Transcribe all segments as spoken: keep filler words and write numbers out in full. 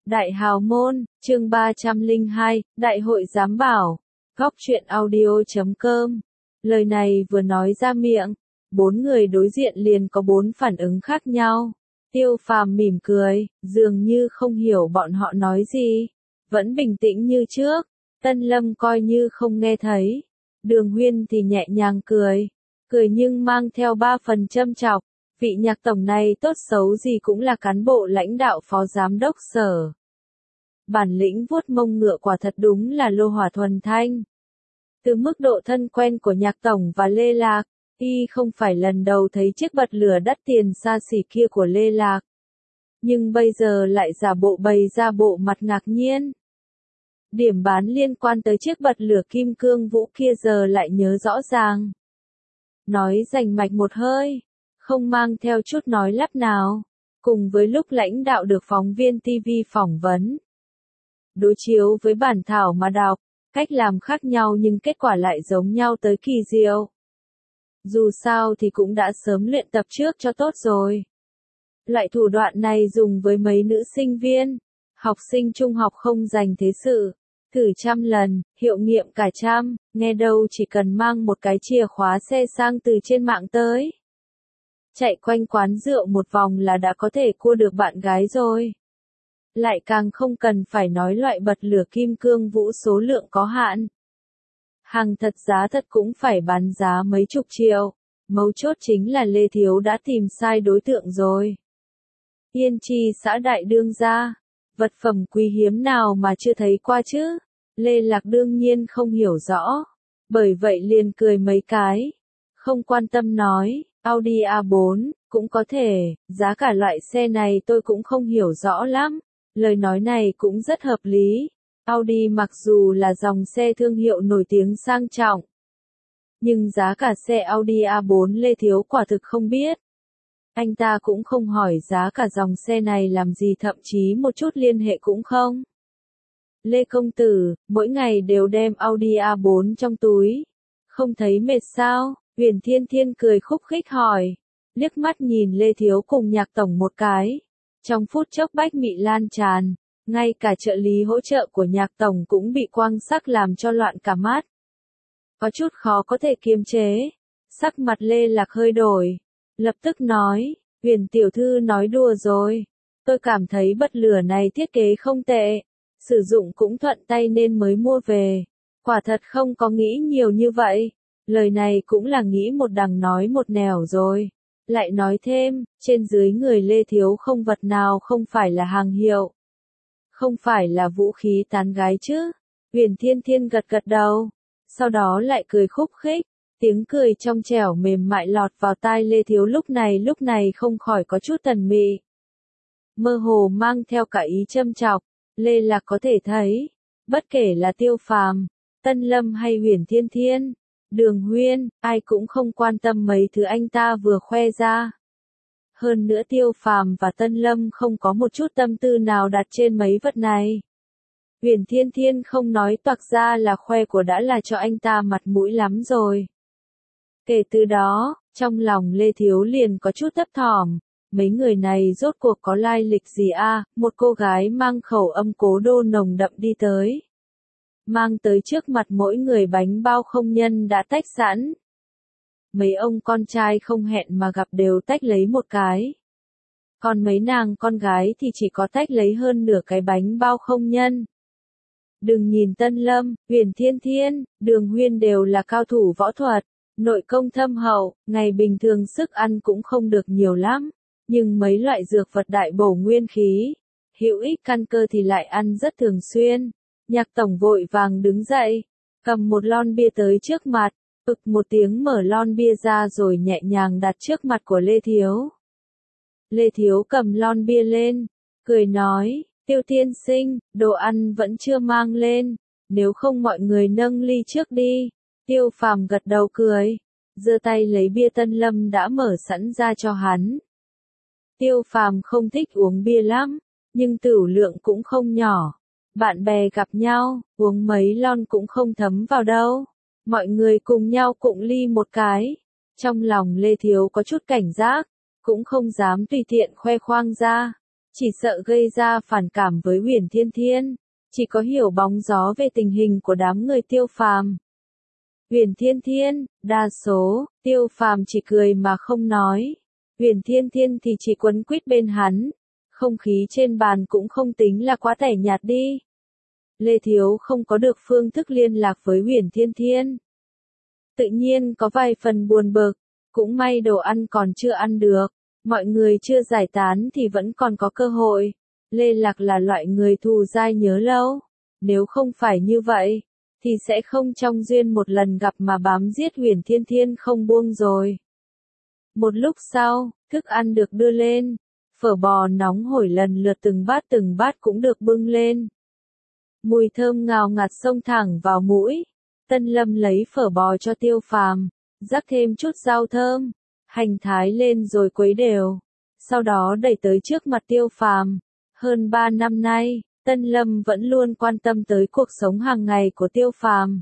Đại hào môn, chương ba trăm lẻ hai, Đại hội giám bảo. Góc truyện audio chấm com. Lời này vừa nói ra miệng, bốn người đối diện liền có bốn phản ứng khác nhau. Tiêu Phàm mỉm cười, dường như không hiểu bọn họ nói gì, vẫn bình tĩnh như trước. Tân Lâm coi như không nghe thấy. Đường Huyên thì nhẹ nhàng cười, cười nhưng mang theo ba phần châm chọc. Vị Nhạc tổng này tốt xấu gì cũng là cán bộ lãnh đạo phó giám đốc sở. Bản lĩnh vuốt mông ngựa quả thật đúng là lô hỏa thuần thanh. Từ mức độ thân quen của Nhạc tổng và Lê Lạc, y không phải lần đầu thấy chiếc bật lửa đắt tiền xa xỉ kia của Lê Lạc. Nhưng bây giờ lại giả bộ bày ra bộ mặt ngạc nhiên. Điểm bán liên quan tới chiếc bật lửa kim cương vũ kia giờ lại nhớ rõ ràng. Nói rành mạch một hơi, không mang theo chút nói lắp nào, cùng với lúc lãnh đạo được phóng viên ti vi phỏng vấn. Đối chiếu với bản thảo mà đọc, cách làm khác nhau nhưng kết quả lại giống nhau tới kỳ diệu. Dù sao thì cũng đã sớm luyện tập trước cho tốt rồi. Loại thủ đoạn này dùng với mấy nữ sinh viên, học sinh trung học không dành thế sự, thử trăm lần, hiệu nghiệm cả trăm, nghe đâu chỉ cần mang một cái chìa khóa xe sang từ trên mạng tới. Chạy quanh quán rượu một vòng là đã có thể cua được bạn gái rồi. Lại càng không cần phải nói loại bật lửa kim cương vũ số lượng có hạn. Hàng thật giá thật cũng phải bán giá mấy chục triệu. Mấu chốt chính là Lê Thiếu đã tìm sai đối tượng rồi. Yên Chi xã đại đương gia, vật phẩm quý hiếm nào mà chưa thấy qua chứ? Lê Lạc đương nhiên không hiểu rõ, bởi vậy liền cười mấy cái, không quan tâm nói, Audi a bốn, cũng có thể, giá cả loại xe này tôi cũng không hiểu rõ lắm. Lời nói này cũng rất hợp lý. Audi mặc dù là dòng xe thương hiệu nổi tiếng sang trọng, nhưng giá cả xe Audi a bốn Lê Thiếu quả thực không biết. Anh ta cũng không hỏi giá cả dòng xe này làm gì, thậm chí một chút liên hệ cũng không. Lê công tử, mỗi ngày đều đem Audi a bốn trong túi, không thấy mệt sao? Huyền Thiên Thiên cười khúc khích hỏi, liếc mắt nhìn Lê Thiếu cùng Nhạc tổng một cái. Trong phút chốc bách mị lan tràn, ngay cả trợ lý hỗ trợ của Nhạc tổng cũng bị quang sắc làm cho loạn cả mắt. Có chút khó có thể kiềm chế, sắc mặt Lê Lạc hơi đổi, lập tức nói, Huyền tiểu thư nói đùa rồi, tôi cảm thấy bật lửa này thiết kế không tệ, sử dụng cũng thuận tay nên mới mua về, quả thật không có nghĩ nhiều như vậy. Lời này cũng là nghĩ một đằng nói một nẻo rồi. Lại nói thêm, trên dưới người Lê Thiếu không vật nào không phải là hàng hiệu. Không phải là vũ khí tán gái chứ. Huyền Thiên Thiên gật gật đầu. Sau đó lại cười khúc khích. Tiếng cười trong trẻo mềm mại lọt vào tai Lê Thiếu lúc này lúc này không khỏi có chút tần mị. Mơ hồ mang theo cả ý châm chọc. Lê Lạc có thể thấy. Bất kể là Tiêu Phàm, Tân Lâm hay Huyền Thiên Thiên, Đường Huyên, ai cũng không quan tâm mấy thứ anh ta vừa khoe ra. Hơn nữa Tiêu Phàm và Tân Lâm không có một chút tâm tư nào đặt trên mấy vật này. Huyền Thiên Thiên không nói toạc ra là khoe của đã là cho anh ta mặt mũi lắm rồi. Kể từ đó, trong lòng Lê Thiếu liền có chút thấp thỏm. Mấy người này rốt cuộc có lai lịch gì a? Một cô gái mang khẩu âm cố đô nồng đậm đi tới. Mang tới trước mặt mỗi người bánh bao không nhân đã tách sẵn. Mấy ông con trai không hẹn mà gặp đều tách lấy một cái. Còn mấy nàng con gái thì chỉ có tách lấy hơn nửa cái bánh bao không nhân. Đừng nhìn Tân Lâm, Huyền Thiên Thiên, Đường Huyên đều là cao thủ võ thuật, nội công thâm hậu, ngày bình thường sức ăn cũng không được nhiều lắm. Nhưng mấy loại dược vật đại bổ nguyên khí, hữu ích căn cơ thì lại ăn rất thường xuyên. Nhạc tổng vội vàng đứng dậy, cầm một lon bia tới trước mặt, ực một tiếng mở lon bia ra rồi nhẹ nhàng đặt trước mặt của Lê Thiếu. Lê Thiếu cầm lon bia lên, cười nói, Tiêu tiên sinh, đồ ăn vẫn chưa mang lên, nếu không mọi người nâng ly trước đi. Tiêu Phàm gật đầu cười, giơ tay lấy bia Tân Lâm đã mở sẵn ra cho hắn. Tiêu Phàm không thích uống bia lắm, nhưng tửu lượng cũng không nhỏ. Bạn bè gặp nhau, uống mấy lon cũng không thấm vào đâu. Mọi người cùng nhau cụng ly một cái. Trong lòng Lê Thiếu có chút cảnh giác, cũng không dám tùy tiện khoe khoang ra. chỉ sợ gây ra phản cảm với Huyền Thiên Thiên, chỉ có hiểu bóng gió về tình hình của đám người Tiêu Phàm. Huyền Thiên Thiên, đa số, Tiêu Phàm chỉ cười mà không nói. Huyền Thiên Thiên thì chỉ quấn quýt bên hắn. Không khí trên bàn cũng không tính là quá tẻ nhạt đi. Lê Thiếu không có được phương thức liên lạc với Huyền Thiên Thiên. Tự nhiên có vài phần buồn bực, cũng may đồ ăn còn chưa ăn được, mọi người chưa giải tán thì vẫn còn có cơ hội. Lê Lạc là loại người thù dai nhớ lâu, nếu không phải như vậy, thì sẽ không trong duyên một lần gặp mà bám giết Huyền Thiên Thiên không buông rồi. Một lúc sau, thức ăn được đưa lên, phở bò nóng hổi lần lượt từng bát từng bát cũng được bưng lên. Mùi thơm ngào ngạt xông thẳng vào mũi. Tân Lâm lấy phở bò cho Tiêu Phàm, rắc thêm chút rau thơm, hành thái lên rồi quấy đều. Sau đó đẩy tới trước mặt Tiêu Phàm. Hơn ba năm nay, Tân Lâm vẫn luôn quan tâm tới cuộc sống hàng ngày của Tiêu Phàm.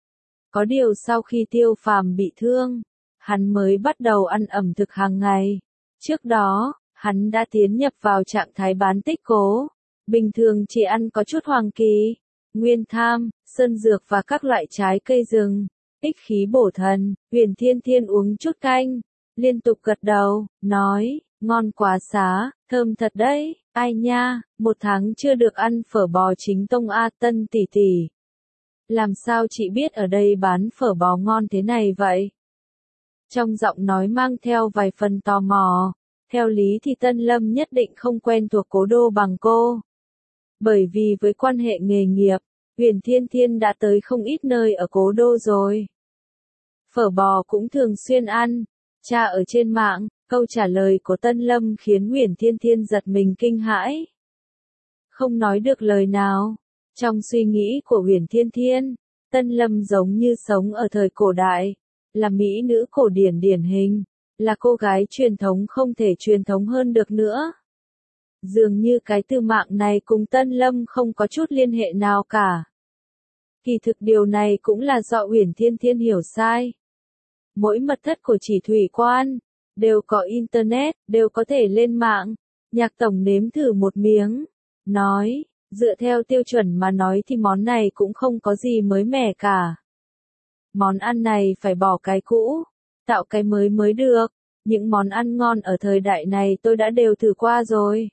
Có điều sau khi Tiêu Phàm bị thương, hắn mới bắt đầu ăn ẩm thực hàng ngày. Trước đó, hắn đã tiến nhập vào trạng thái bán tích cố. Bình thường chỉ ăn có chút hoàng kỳ, nguyên tham, sơn dược và các loại trái cây rừng, ích khí bổ thần. Huyền Thiên Thiên uống chút canh, liên tục gật đầu, nói, ngon quá xá, thơm thật đấy, ai nha, một tháng chưa được ăn phở bò chính tông a. Tân tỷ tỷ. Làm sao chị biết ở đây bán phở bò ngon thế này vậy? Trong giọng nói mang theo vài phần tò mò, theo lý thì Tân Lâm nhất định không quen thuộc cố đô bằng cô. Bởi vì với quan hệ nghề nghiệp, Huyền Thiên Thiên đã tới không ít nơi ở cố đô rồi. Phở bò cũng thường xuyên ăn, tra ở trên mạng, câu trả lời của Tân Lâm khiến Huyền Thiên Thiên giật mình kinh hãi. Không nói được lời nào, trong suy nghĩ của Huyền Thiên Thiên, Tân Lâm giống như sống ở thời cổ đại, là mỹ nữ cổ điển điển hình, là cô gái truyền thống không thể truyền thống hơn được nữa. Dường như cái từ mạng này cùng Tân Lâm không có chút liên hệ nào cả. Kỳ thực điều này cũng là do Huyền Thiên Thiên hiểu sai. Mỗi mật thất của Chỉ Thủy Quan đều có internet, đều có thể lên mạng. Nhạc tổng nếm thử một miếng, nói, dựa theo tiêu chuẩn mà nói thì món này cũng không có gì mới mẻ cả. Món ăn này phải bỏ cái cũ, tạo cái mới mới được. Những món ăn ngon ở thời đại này tôi đã đều thử qua rồi.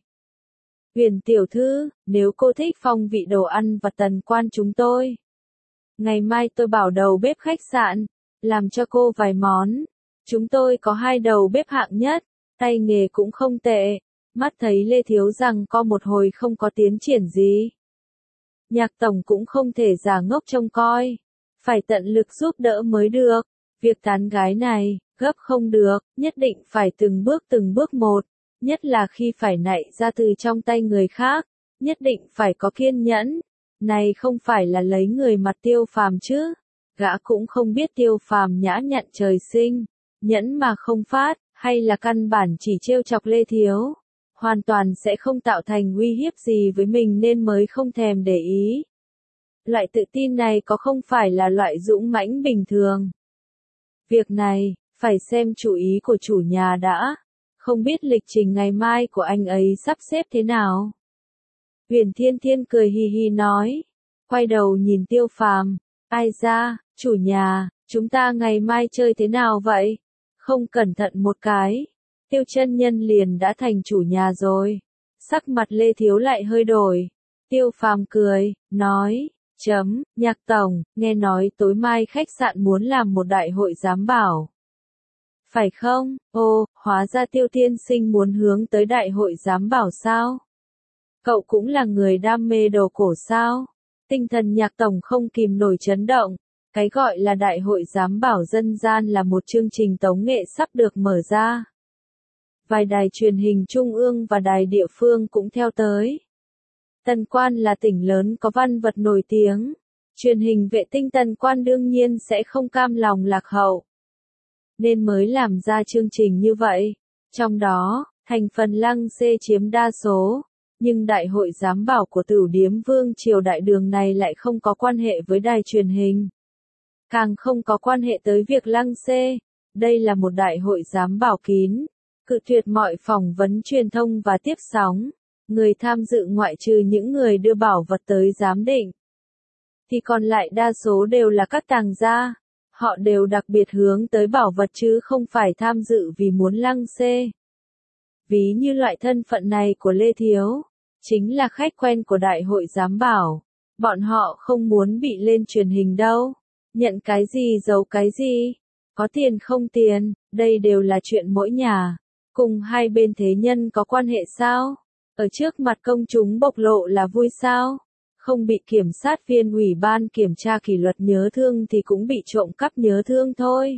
Huyền tiểu thư, nếu cô thích phong vị đồ ăn và tần quan chúng tôi, ngày mai tôi bảo đầu bếp khách sạn làm cho cô vài món. Chúng tôi có hai đầu bếp hạng nhất, tay nghề cũng không tệ. Mắt thấy Lê Thiếu rằng co một hồi không có tiến triển gì. Nhạc tổng cũng không thể giả ngốc trông coi, phải tận lực giúp đỡ mới được. Việc tán gái này, gấp không được, nhất định phải từng bước từng bước một. Nhất là khi phải nạy ra từ trong tay người khác, nhất định phải có kiên nhẫn. Này không phải là lấy người mặt Tiêu Phàm chứ. Gã cũng không biết Tiêu Phàm nhã nhặn trời sinh, nhẫn mà không phát, hay là căn bản chỉ trêu chọc Lê Thiếu. Hoàn toàn sẽ không tạo thành uy hiếp gì với mình nên mới không thèm để ý. Loại tự tin này có không phải là loại dũng mãnh bình thường. Việc này, phải xem chủ ý của chủ nhà đã. Không biết lịch trình ngày mai của anh ấy sắp xếp thế nào. Huyền Thiên Thiên cười hì hì nói. Quay đầu nhìn Tiêu Phàm. Ai ra, chủ nhà, chúng ta ngày mai chơi thế nào vậy? Không cẩn thận một cái. Tiêu chân nhân liền đã thành chủ nhà rồi. Sắc mặt Lê Thiếu lại hơi đổi. Tiêu Phàm cười, nói. Chấm, nhạc tổng, nghe nói tối mai khách sạn muốn làm một đại hội giám bảo. Phải không? Ô, hóa ra Tiêu tiên sinh muốn hướng tới đại hội giám bảo sao? Cậu cũng là người đam mê đồ cổ sao? Tinh thần nhạc tổng không kìm nổi chấn động. Cái gọi là đại hội giám bảo dân gian là một chương trình tống nghệ sắp được mở ra. Vài đài truyền hình trung ương và đài địa phương cũng theo tới. Tần Quan là tỉnh lớn có văn vật nổi tiếng. Truyền hình vệ tinh Tần Quan đương nhiên sẽ không cam lòng lạc hậu. Nên mới làm ra chương trình như vậy. Trong đó, thành phần lăng xê chiếm đa số. Nhưng đại hội giám bảo của Tửu Điếm Vương triều đại đường này lại không có quan hệ với đài truyền hình. Càng không có quan hệ tới việc lăng xê. Đây là một đại hội giám bảo kín. Cự tuyệt mọi phỏng vấn truyền thông và tiếp sóng. Người tham dự ngoại trừ những người đưa bảo vật tới giám định, thì còn lại đa số đều là các tàng gia. Họ đều đặc biệt hướng tới bảo vật chứ không phải tham dự vì muốn lăng xê. Ví như loại thân phận này của Lê Thiếu, chính là khách quen của đại hội giám bảo. Bọn họ không muốn bị lên truyền hình đâu. Nhận cái gì giấu cái gì. Có tiền không tiền, đây đều là chuyện mỗi nhà. Cùng hai bên thế nhân có quan hệ sao? Ở trước mặt công chúng bộc lộ là vui sao? Không bị kiểm sát viên ủy ban kiểm tra kỷ luật nhớ thương thì cũng bị trộm cắp nhớ thương thôi.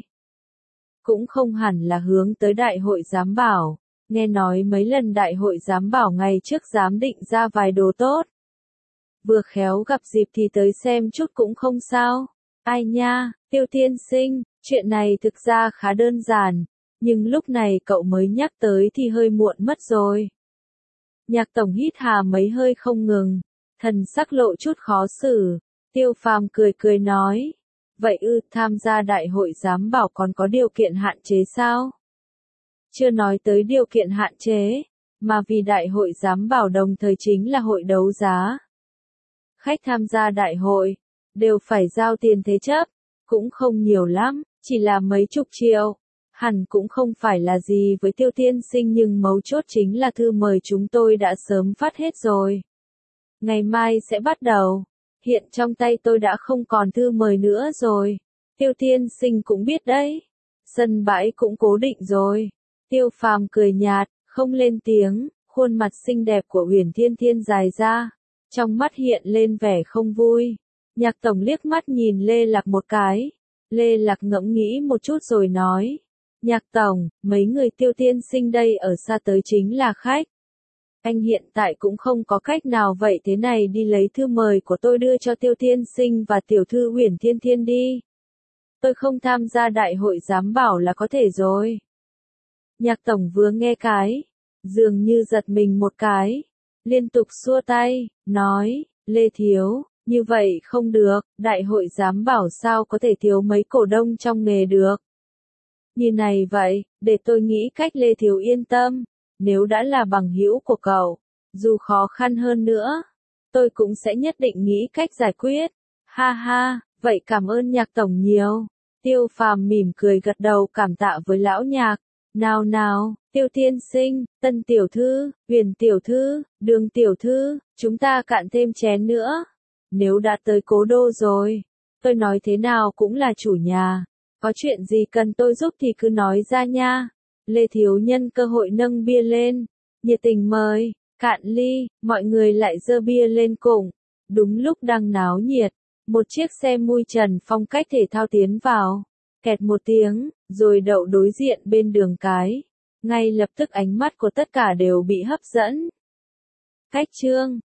Cũng không hẳn là hướng tới đại hội giám bảo. Nghe nói mấy lần đại hội giám bảo ngày trước giám định ra vài đồ tốt. Vừa khéo gặp dịp thì tới xem chút cũng không sao. Ai nha, Tiêu tiên sinh, chuyện này thực ra khá đơn giản. Nhưng lúc này cậu mới nhắc tới thì hơi muộn mất rồi. Nhạc tổng hít hà mấy hơi không ngừng. Thần sắc lộ chút khó xử. Tiêu Phàm cười cười nói. Vậy ư, tham gia đại hội giám bảo còn có điều kiện hạn chế sao? Chưa nói tới điều kiện hạn chế, mà vì đại hội giám bảo đồng thời chính là hội đấu giá. Khách tham gia đại hội, đều phải giao tiền thế chấp, cũng không nhiều lắm, chỉ là mấy chục triệu. Hẳn cũng không phải là gì với Tiêu tiên sinh nhưng mấu chốt chính là thư mời chúng tôi đã sớm phát hết rồi. Ngày mai sẽ bắt đầu. Hiện trong tay tôi đã không còn thư mời nữa rồi. Tiêu tiên sinh cũng biết đấy. Sân bãi cũng cố định rồi. Tiêu Phàm cười nhạt, không lên tiếng, khuôn mặt xinh đẹp của Huyền Thiên Thiên dài ra. Trong mắt hiện lên vẻ không vui. Nhạc tổng liếc mắt nhìn Lê Lạc một cái. Lê Lạc ngẫm nghĩ một chút rồi nói. Nhạc tổng, mấy người Tiêu tiên sinh đây ở xa tới chính là khách. Anh hiện tại cũng không có cách nào vậy thế này đi lấy thư mời của tôi đưa cho Tiêu tiên sinh và tiểu thư Huyền Thiên Thiên đi. Tôi không tham gia đại hội giám bảo là có thể rồi. Nhạc tổng vừa nghe cái, dường như giật mình một cái, liên tục xua tay, nói, Lê Thiếu, như vậy không được, đại hội giám bảo sao có thể thiếu mấy cổ đông trong nghề được. Như này vậy, để tôi nghĩ cách Lê Thiếu yên tâm, nếu đã là bằng hữu của cậu, dù khó khăn hơn nữa, tôi cũng sẽ nhất định nghĩ cách giải quyết. Ha ha, vậy cảm ơn Nhạc tổng nhiều. Tiêu Phàm mỉm cười gật đầu cảm tạ với lão Nhạc. Nào nào, Tiêu tiên sinh, Tân tiểu thư, Huyền tiểu thư, Đường tiểu thư, chúng ta cạn thêm chén nữa. Nếu đã tới cố đô rồi, tôi nói thế nào cũng là chủ nhà. Có chuyện gì cần tôi giúp thì cứ nói ra nha. Lê Thiếu nhân cơ hội nâng bia lên, nhiệt tình mời, cạn ly, mọi người lại dơ bia lên cùng. Đúng lúc đang náo nhiệt, một chiếc xe mui trần phong cách thể thao tiến vào. Kẹt một tiếng, rồi đậu đối diện bên đường cái. Ngay lập tức ánh mắt của tất cả đều bị hấp dẫn. Khách trương,